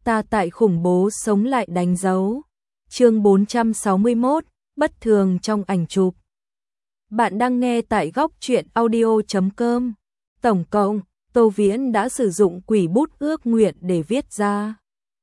ta tại khủng bố sống lại đánh dấu. Chương 461, bất thường trong ảnh chụp. Bạn đang nghe tại góc truyện audio.com. Tổng cộng, Tô Viễn đã sử dụng quỷ bút ước nguyện để viết ra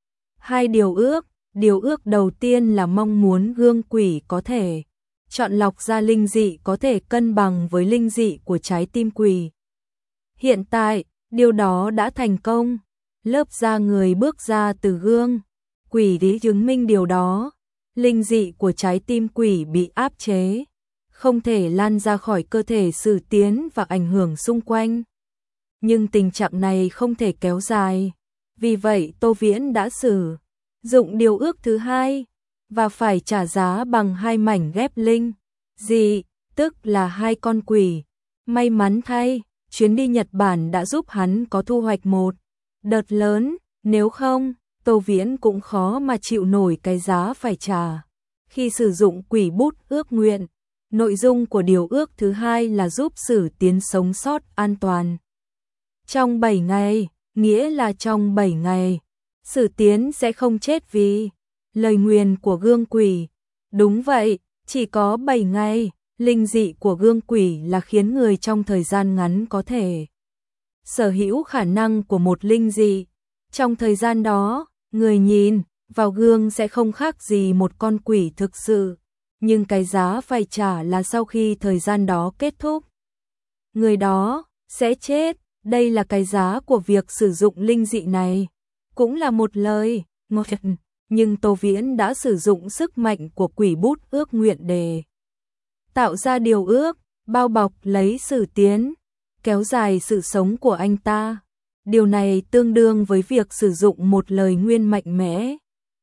2 điều ước. Điều ước đầu tiên là mong muốn gương quỷ có thể chọn lọc ra linh dị có thể cân bằng với linh dị của trái tim quỷ. Hiện tại, điều đó đã thành công. Lớp da người bước ra từ gương quỷ để chứng minh điều đó. Linh dị của trái tim quỷ bị áp chế, không thể lan ra khỏi cơ thể Sử Tiến và ảnh hưởng xung quanh. Nhưng tình trạng này không thể kéo dài. Vì vậy Tô Viễn đã sử dụng điều ước thứ 2 và phải trả giá bằng 2 mảnh ghép linh dị, tức là 2 con quỷ. May mắn thay, chuyến đi Nhật Bản đã giúp hắn có thu hoạch một đợt lớn, nếu không, Tô Viễn cũng khó mà chịu nổi cái giá phải trả. Khi sử dụng quỷ bút ước nguyện, nội dung của điều ước thứ 2 là giúp Sử Tiến sống sót an toàn trong 7 ngày, nghĩa là trong 7 ngày, Sử Tiến sẽ không chết vì lời nguyền của gương quỷ. Đúng vậy, chỉ có 7 ngày, linh dị của gương quỷ là khiến người trong thời gian ngắn có thể sở hữu khả năng của một linh dị. Trong thời gian đó, người nhìn vào gương sẽ không khác gì một con quỷ thực sự, nhưng cái giá phải trả là sau khi thời gian đó kết thúc, người đó sẽ chết. Đây là cái giá của việc sử dụng linh dị này. Cũng là một lời nguyền, nhưng Tô Viễn đã sử dụng sức mạnh của quỷ bút ước nguyện để tạo ra điều ước, bao bọc lấy Sử Tiến, kéo dài sự sống của anh ta. Điều này tương đương với việc sử dụng một lời nguyên mạnh mẽ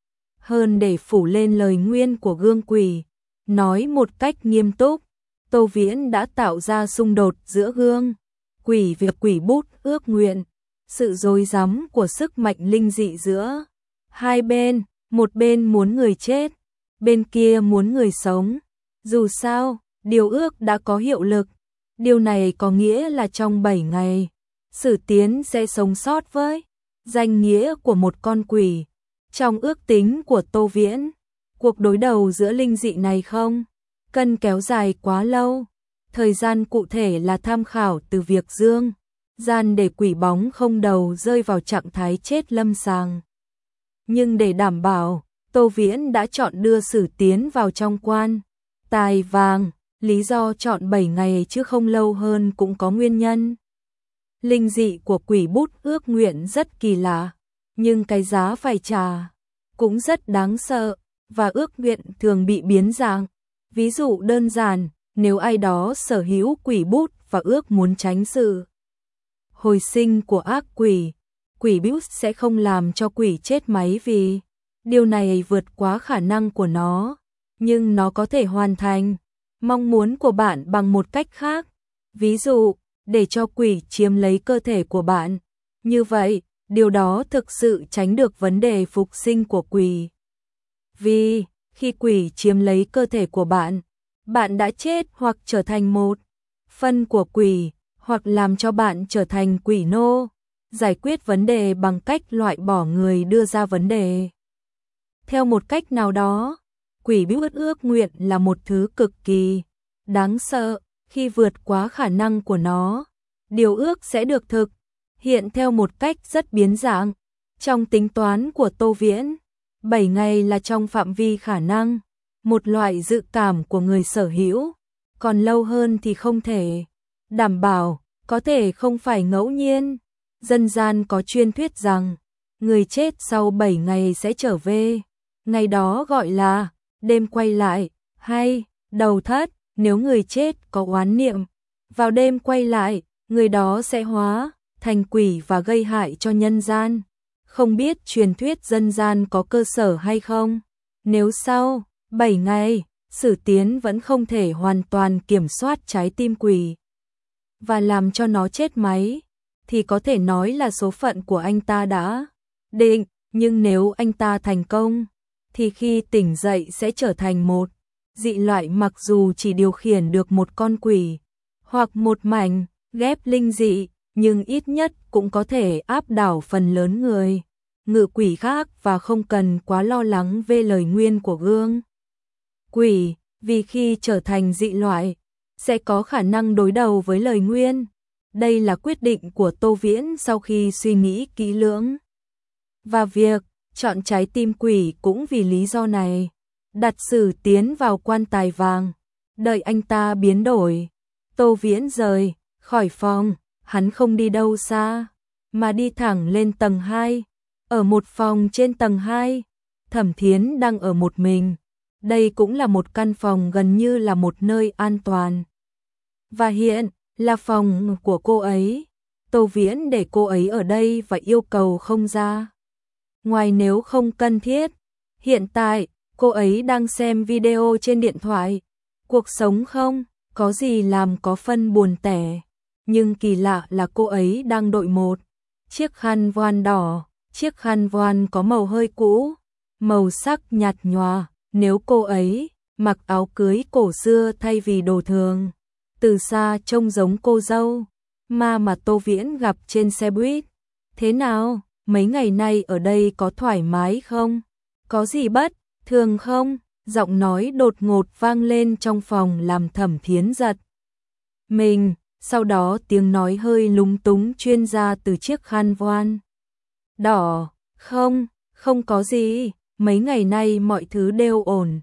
hơn để phủ lên lời nguyên của gương quỷ. Nói một cách nghiêm túc, Tô Viễn đã tạo ra xung đột giữa gương quỷ và quỷ bút ước nguyện, sự rối rắm của sức mạnh linh dị giữa hai bên, một bên muốn người chết, bên kia muốn người sống. Dù sao, điều ước đã có hiệu lực. Điều này có nghĩa là trong 7 ngày, Sử Tiến sẽ sống sót với danh nghĩa của một con quỷ. Trong ước tính của Tô Viễn, cuộc đối đầu giữa linh dị này không cần kéo dài quá lâu. Thời gian cụ thể là tham khảo từ việc dương gian để quỷ bóng không đầu rơi vào trạng thái chết lâm sàng. Nhưng để đảm bảo, Tô Viễn đã chọn đưa Sử Tiến vào trong quan tài vàng. Lý do chọn 7 ngày chứ không lâu hơn cũng có nguyên nhân. Linh dị của quỷ bút ước nguyện rất kỳ lạ, nhưng cái giá phải trả cũng rất đáng sợ, và ước nguyện thường bị biến dạng. Ví dụ đơn giản, nếu ai đó sở hữu quỷ bút và ước muốn tránh sự hồi sinh của ác quỷ, quỷ bút sẽ không làm cho quỷ chết máy vì điều này vượt quá khả năng của nó, nhưng nó có thể hoàn thành mong muốn của bạn bằng một cách khác. Ví dụ, để cho quỷ chiếm lấy cơ thể của bạn. Như vậy, điều đó thực sự tránh được vấn đề phục sinh của quỷ. Vì, khi quỷ chiếm lấy cơ thể của bạn, bạn đã chết hoặc trở thành một phần của quỷ, hoặc làm cho bạn trở thành quỷ nô. Giải quyết vấn đề bằng cách loại bỏ người đưa ra vấn đề. Theo một cách nào đó, quỷ bút ước nguyện là một thứ cực kỳ đáng sợ. Khi vượt quá khả năng của nó, điều ước sẽ được thực hiện theo một cách rất biến dạng. Trong tính toán của Tô Viễn, 7 ngày là trong phạm vi khả năng, một loại dự cảm của người sở hữu, còn lâu hơn thì không thể đảm bảo, có thể không phải ngẫu nhiên. Dân gian có truyền thuyết rằng, người chết sau 7 ngày sẽ trở về. Ngày đó gọi là đêm quay lại, hay đầu thất. Nếu người chết có oán niệm, vào đêm quay lại, người đó sẽ hóa thành quỷ và gây hại cho nhân gian. Không biết truyền thuyết dân gian có cơ sở hay không? Nếu sau 7 ngày, Sử Tiến vẫn không thể hoàn toàn kiểm soát trái tim quỷ và làm cho nó chết máy, thì có thể nói là số phận của anh ta đã định. Nhưng nếu anh ta thành công, thì khi tỉnh dậy sẽ trở thành một dị loại, mặc dù chỉ điều khiển được một con quỷ hoặc một mảnh ghép linh dị, nhưng ít nhất cũng có thể áp đảo phần lớn người ngự quỷ khác và không cần quá lo lắng về lời nguyền của gương quỷ, vì khi trở thành dị loại, sẽ có khả năng đối đầu với lời nguyền. Đây là quyết định của Tô Viễn sau khi suy nghĩ kỹ lưỡng. Và việc chọn trái tim quỷ cũng vì lý do này. Đặt Sử tiến vào quan tài vàng, đợi anh ta biến đổi. Tô Viễn rời khỏi phòng, hắn không đi đâu xa, mà đi thẳng lên tầng 2. Ở một phòng trên tầng 2, Thẩm Thiến đang ở một mình. Đây cũng là một căn phòng gần như là một nơi an toàn. Và hiện là phòng của cô ấy. Tô Viễn để cô ấy ở đây và yêu cầu không ra ngoài nếu không cần thiết. Hiện tại, cô ấy đang xem video trên điện thoại. Cuộc sống không có gì làm có phân buồn tẻ. Nhưng kỳ lạ là cô ấy đang đội một chiếc khăn voan đỏ. Chiếc khăn voan có màu hơi cũ, màu sắc nhạt nhòa. Nếu cô ấy mặc áo cưới cổ xưa thay vì đồ thường, từ xa trông giống cô dâu mà Tô Viễn gặp trên xe buýt. Thế nào, mấy ngày nay ở đây có thoải mái không? Có gì bất thường không? Giọng nói đột ngột vang lên trong phòng làm Thẩm Thiến giật mình, sau đó tiếng nói hơi lúng túng chuyên ra từ chiếc khăn voan đỏ. Không có gì, mấy ngày nay mọi thứ đều ổn.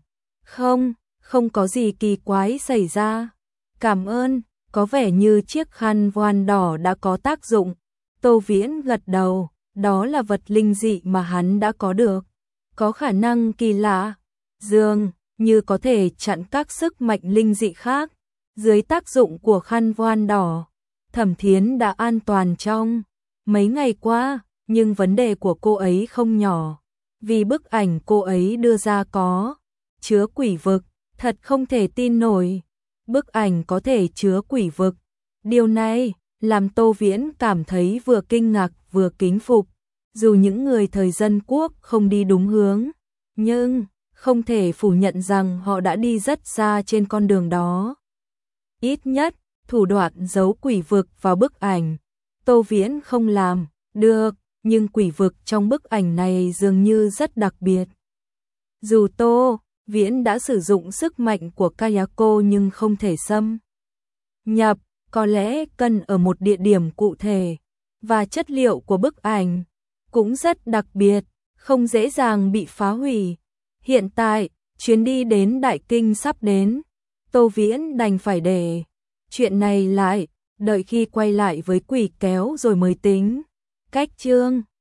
Không có gì kỳ quái xảy ra. Cảm ơn, có vẻ như chiếc khăn voan đỏ đã có tác dụng. Tô Viễn gật đầu, đó là vật linh dị mà hắn đã có được. Có khả năng kỳ lạ, dường như có thể chặn các sức mạnh linh dị khác. Dưới tác dụng của khăn voan đỏ, Thẩm Thiến đã an toàn trong mấy ngày qua, nhưng vấn đề của cô ấy không nhỏ. Vì bức ảnh cô ấy đưa ra có chứa quỷ vực, thật không thể tin nổi. Bức ảnh có thể chứa quỷ vực. Điều này làm Tô Viễn cảm thấy vừa kinh ngạc vừa kính phục. Dù những người thời Dân Quốc không đi đúng hướng, nhưng không thể phủ nhận rằng họ đã đi rất xa trên con đường đó. Ít nhất, thủ đoạn giấu quỷ vực vào bức ảnh, Tô Viễn không làm được, nhưng quỷ vực trong bức ảnh này dường như rất đặc biệt. Dù Tô Viễn đã sử dụng sức mạnh của Kayako nhưng không thể xâm nhập, có lẽ cần ở một địa điểm cụ thể, và chất liệu của bức ảnh cũng rất đặc biệt, không dễ dàng bị phá hủy. Hiện tại, chuyến đi đến Đại Kinh sắp đến, Tô Viễn đành phải để chuyện này lại, đợi khi quay lại với quỷ kéo rồi mới tính. Cách chương